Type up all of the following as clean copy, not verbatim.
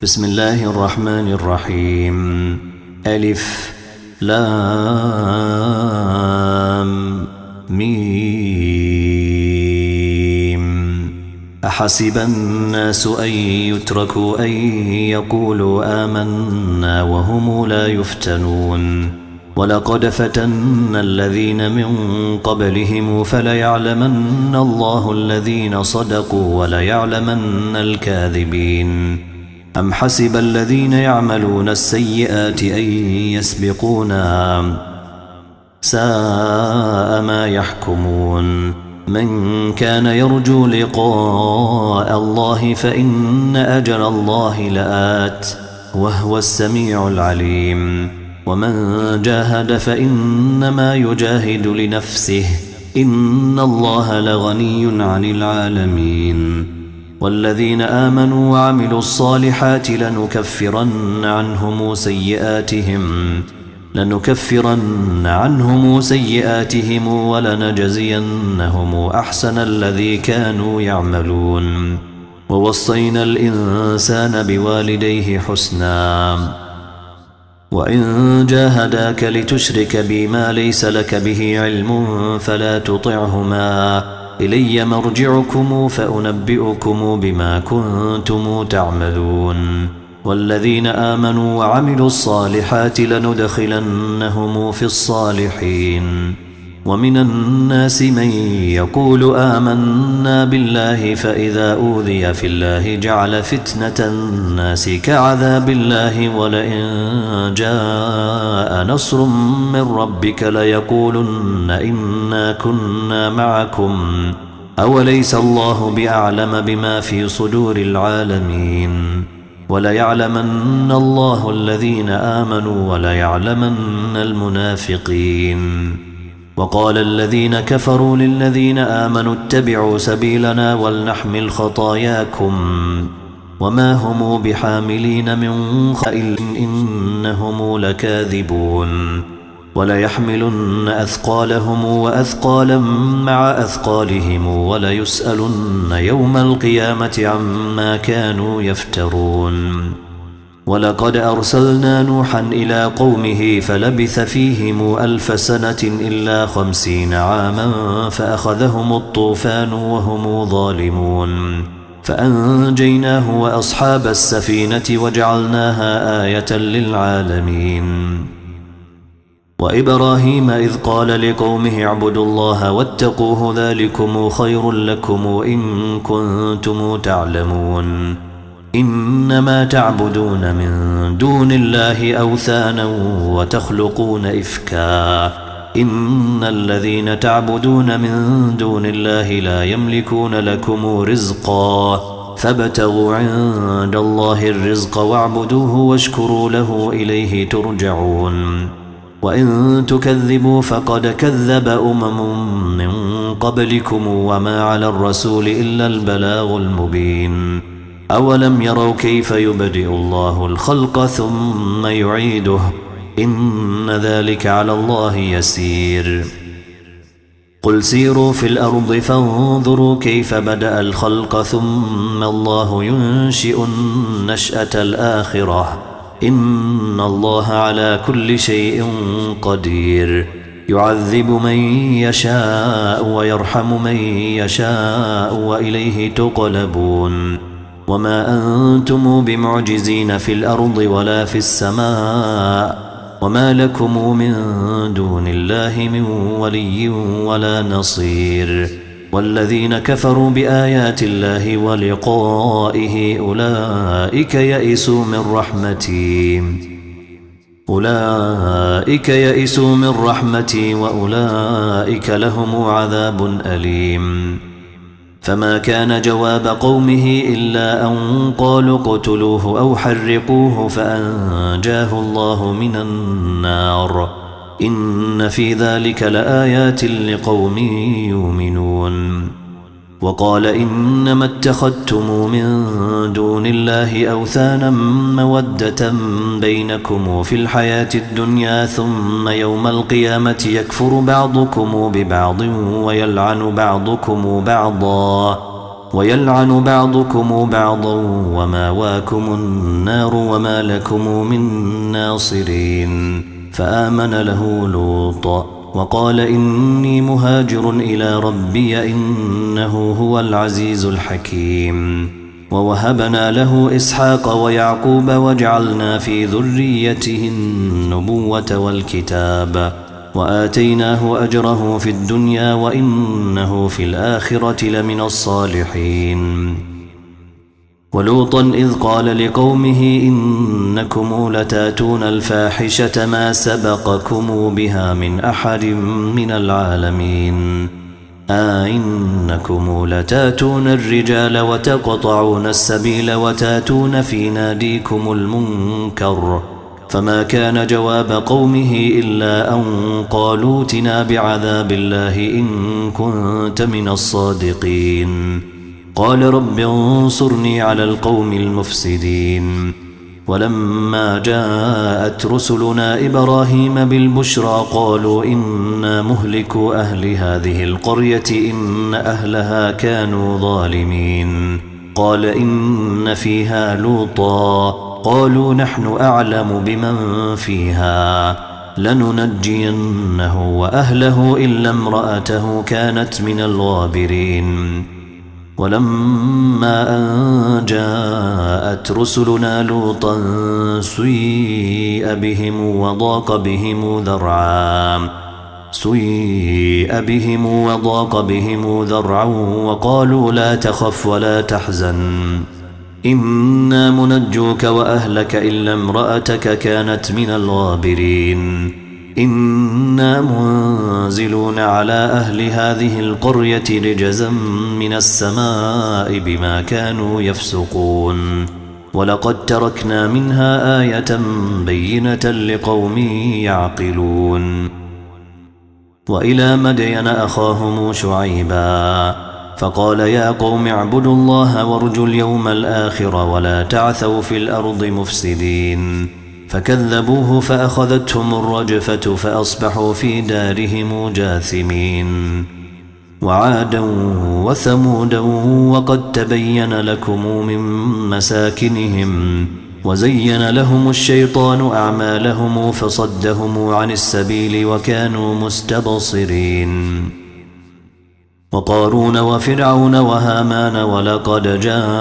بسم الله الرحمن الرحيم. ألف لام ميم. أحسب الناس أن يتركوا أن يقولوا آمنا وهم لا يفتنون. ولقد فتنا الذين من قبلهم فليعلمن الله الذين صدقوا وليعلمن الكاذبين. أم حسب الذين يعملون السيئات أن يسبقونا ساء ما يحكمون. من كان يرجو لقاء الله فإن أجل الله لآت وهو السميع العليم. ومن جاهد فإنما يجاهد لنفسه إن الله لغني عن العالمين. والذين آمنوا وعملوا الصالحات لنكفرن عنهم سيئاتهم ولنجزينهم أحسن الذي كانوا يعملون. ووصينا الإنسان بوالديه حسنا وإن جاهداك لتشرك بي ما ليس لك به علم فلا تطعهما إلي مرجعكم فأنبئكم بما كنتم تعملون. والذين آمنوا وعملوا الصالحات لندخلنهم في الصالحين. ومن الناس من يقول آمنا بالله فإذا أوذي في الله جعل فتنة الناس كعذاب الله ولئن جاء نصر من ربك ليقولن إنا كنا معكم أوليس الله بأعلم بما في صدور العالمين. وليعلمن الله الذين آمنوا وليعلمن المنافقين. وقال الذين كفروا للذين آمنوا اتبعوا سبيلنا ولنحمل خطاياكم وما هم بحاملين من خطاياهم إنهم لكاذبون. وليحملن أثقالهم وأثقالا مع أثقالهم وليسألن يوم القيامة عما كانوا يفترون. ولقد أرسلنا نوحا إلى قومه فلبث فيهم 1000 سنة إلا 50 عاما فأخذهم الطوفان وهم ظالمون فأنجيناه وأصحاب السفينة وجعلناها آية للعالمين. وإبراهيم إذ قال لقومه اعبدوا الله واتقوه ذلكم خير لكم إن كنتم تعلمون. إنما تعبدون من دون الله أوثانا وتخلقون إفكا إن الذين تعبدون من دون الله لا يملكون لكم رزقا فابتغوا عند الله الرزق واعبدوه واشكروا له إليه ترجعون. وإن تكذبوا فقد كذب من قبلكم وما على الرسول إلا البلاغ المبين. أولم يروا كيف يبدئ الله الخلق ثم يعيده إن ذلك على الله يسير. قل سيروا في الأرض فانظروا كيف بدأ الخلق ثم الله ينشئ النشأة الآخرة إن الله على كل شيء قدير. يعذب من يشاء ويرحم من يشاء وإليه تقلبون. وما أنتم بمعجزين في الأرض ولا في السماء وما لكم من دون الله من ولي ولا نصير. والذين كفروا بآيات الله ولقائه أولئك يئسوا من رحمتي وأولئك لهم عذاب أليم. فما كان جواب قومه إلا أن قالوا اقتلوه أو حرقوه فأنجاه الله من النار إن في ذلك لآيات لقوم يؤمنون. وقال إنما اتخذتم من دون الله أوثانا مودة بينكم في الحياة الدنيا ثم يوم القيامة يكفر بعضكم ببعض ويلعن بعضكم بعضا ويلعن بعضكم بعضا وماواكم النار وما لكم من ناصرين فآمن له لوط وقال إني مهاجر إلى ربي إنه هو العزيز الحكيم ووهبنا له إسحاق ويعقوب وجعلنا في ذريته النبوة والكتاب وآتيناه أجره في الدنيا وإنه في الآخرة لمن الصالحين ولوطا إذ قال لقومه إنكم لتاتون الفاحشة ما سبقكم بها من أحد من العالمين إنكم لتاتون الرجال وتقطعون السبيل وتاتون في ناديكم المنكر فما كان جواب قومه إلا أن قالوا ائتنا بعذاب الله إن كنت من الصادقين قال رب انصرني على القوم المفسدين ولما جاءت رسلنا إبراهيم بالبشرى قالوا إنا مهلكو أهل هذه القرية إن أهلها كانوا ظالمين قال إن فيها لوطا قالوا نحن أعلم بمن فيها لننجينه وأهله إلا امرأته كانت من الغابرين ولما أن جاءت رسلنا لوطا سيء بهم وضاق بهم ذرعا وقالوا لا تخف ولا تحزن إنا منجوك وأهلك إلا امرأتك كانت من الغابرين إنا منزلون على أهل هذه القرية رجزا من السماء بما كانوا يفسقون ولقد تركنا منها آية بينة لقوم يعقلون وإلى مدين أخاهم شعيبا فقال يا قوم اعبدوا الله وارجوا اليوم الآخر ولا تعثوا في الأرض مفسدين فكذبوه فأخذتهم الرجفة فأصبحوا في دارهم جاثمين وعادا وثمودا وقد تبين لكم من مساكنهم وزين لهم الشيطان أعمالهم فصدهم عن السبيل وكانوا مستبصرين وقارون وفرعون وهامان ولقد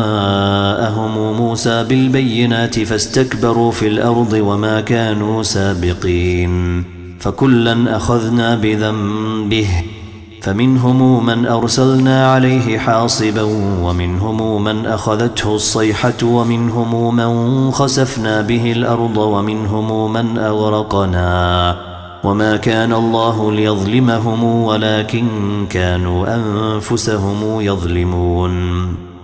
جاءهم موسى بالبينات فاستكبروا في الأرض وما كانوا سابقين فكلا أخذنا بذنبه فمنهم من أرسلنا عليه حاصبا ومنهم من أخذته الصيحة ومنهم من خسفنا به الأرض ومنهم من أغرقنا وما كان الله ليظلمهم ولكن كانوا أنفسهم يظلمون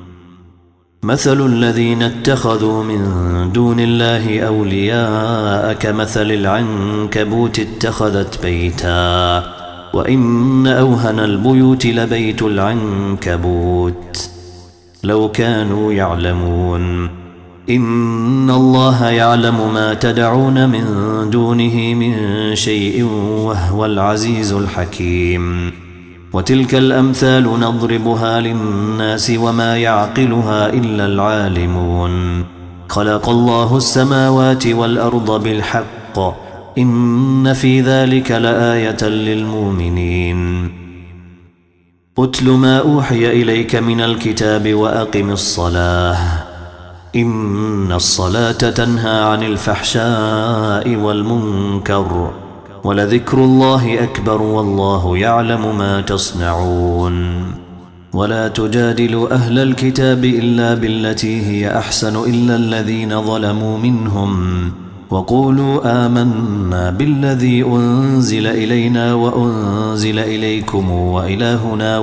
مثل الذين اتخذوا من دون الله أولياء كمثل العنكبوت اتخذت بيتا وإن أوهن البيوت لبيت العنكبوت لو كانوا يعلمون إن الله يعلم ما تدعون من دونه من شيء وهو العزيز الحكيم وتلك الأمثال نضربها للناس وما يعقلها إلا العالمون خلق الله السماوات والأرض بالحق إن في ذلك لآية للمؤمنين أتل ما أوحي إليك من الكتاب وأقم الصلاة إن الصلاة تنهى عن الفحشاء والمنكر ولذكر الله أكبر والله يعلم ما تصنعون ولا تجادلوا أهل الكتاب إلا بالتي هي أحسن إلا الذين ظلموا منهم وقولوا آمنا بالذي أنزل إلينا وأنزل إليكم وإلهنا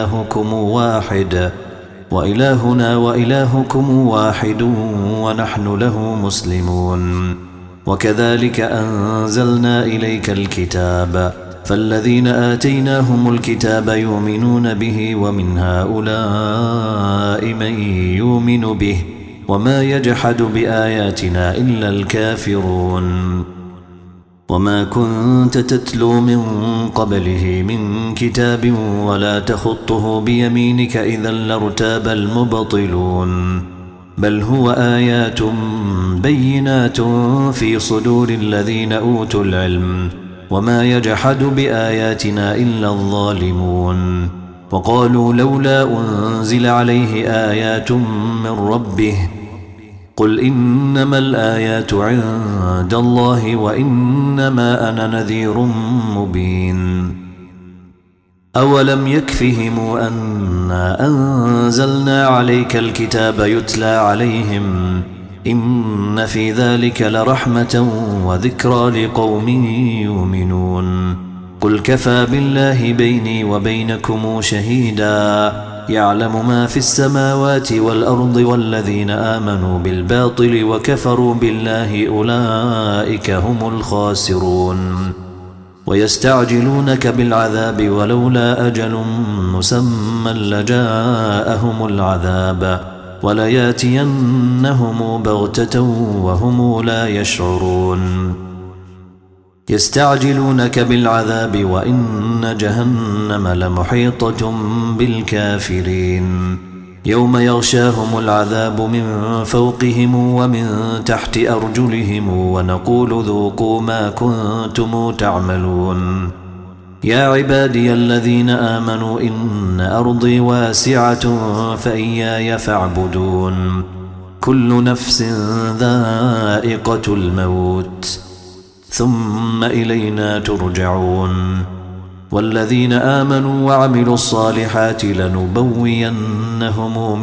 وإلهكم واحد ونحن له مسلمون وكذلك أنزلنا إليك الكتاب فالذين آتيناهم الكتاب يؤمنون به ومن هؤلاء من يؤمن به وما يجحد بآياتنا إلا الكافرون وما كنت تتلو من قبله من كتاب ولا تخطه بيمينك إذا لارتاب المبطلون بل هو آيات بينات في صدور الذين أوتوا العلم وما يجحد بآياتنا إلا الظالمون وقالوا لولا أنزل عليه آيات من ربه قل إنما الآيات عند الله وإنما أنا نذير مبين أولم يكفهم أنا أنزلنا عليك الكتاب يتلى عليهم إن في ذلك لرحمة وذكرى لقوم يؤمنون قل كفى بالله بيني وبينكم شهيدا يعلم ما في السماوات والأرض والذين آمنوا بالباطل وكفروا بالله أولئك هم الخاسرون ويستعجلونك بالعذاب ولولا أجل مسمى لجاءهم العذاب ولياتينهم بغتة وهم لا يشعرون يستعجلونك بالعذاب وإن جهنم لمحيطة بالكافرين يوم يغشاهم العذاب من فوقهم ومن تحت أرجلهم ونقول ذوقوا ما كنتم تعملون يا عبادي الذين آمنوا إن أرضي واسعة فإياي فاعبدون كل نفس ذائقة الموت ثم إلينا ترجعون والذين آمنوا وعملوا الصالحات لنبوينهم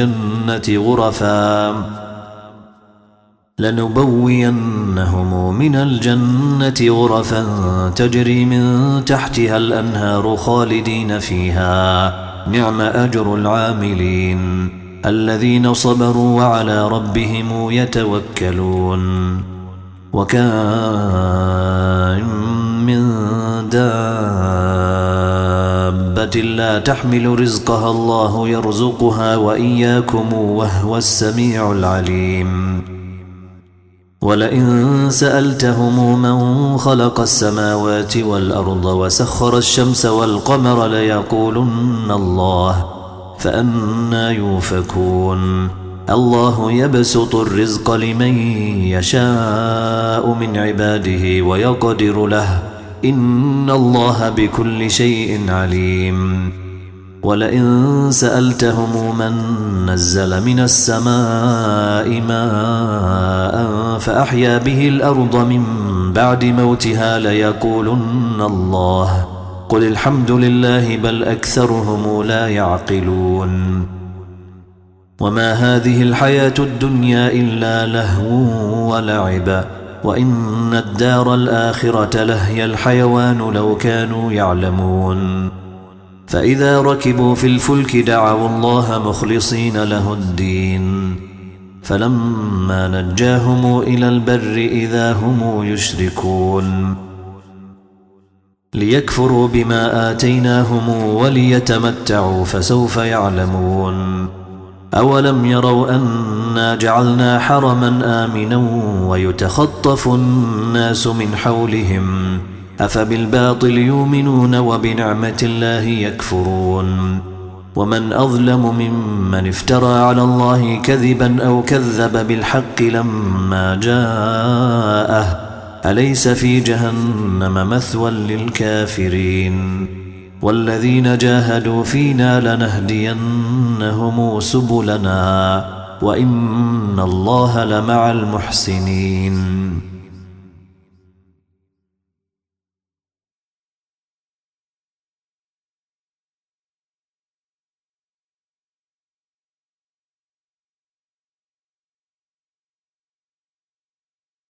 من الجنة غرفا تجري من تحتها الأنهار خالدين فيها نعم أجر العاملين الذين صبروا وعلى ربهم يتوكلون وكأين من دابة لا تحمل رزقها الله يرزقها وإياكم وهو السميع العليم ولئن سألتهم من خلق السماوات والأرض وسخر الشمس والقمر ليقولن الله فأنى يؤفكون الله يبسط الرزق لمن يشاء من عباده ويقدر له إن الله بكل شيء عليم ولئن سألتهم من نزل من السماء ماء فأحيا به الأرض من بعد موتها ليقولن الله قل الحمد لله بل أكثرهم لا يعقلون وما هذه الحياة الدنيا إلا لهو ولعب وإن الدار الآخرة لهي الحيوان لو كانوا يعلمون فإذا ركبوا في الفلك دعوا الله مخلصين له الدين فلما نجاهم إلى البر إذا هم يشركون ليكفروا بما آتيناهم وليتمتعوا فسوف يعلمون أولم يروا أنا جعلنا حرما آمنا ويتخطف الناس من حولهم أفبالباطل يؤمنون وبنعمة الله يكفرون ومن أظلم ممن افترى على الله كذبا أو كذب بالحق لما جاءه أليس في جهنم مثوى للكافرين والذين جاهدوا فينا لنهدينهم سبلنا وإن الله لمع المحسنين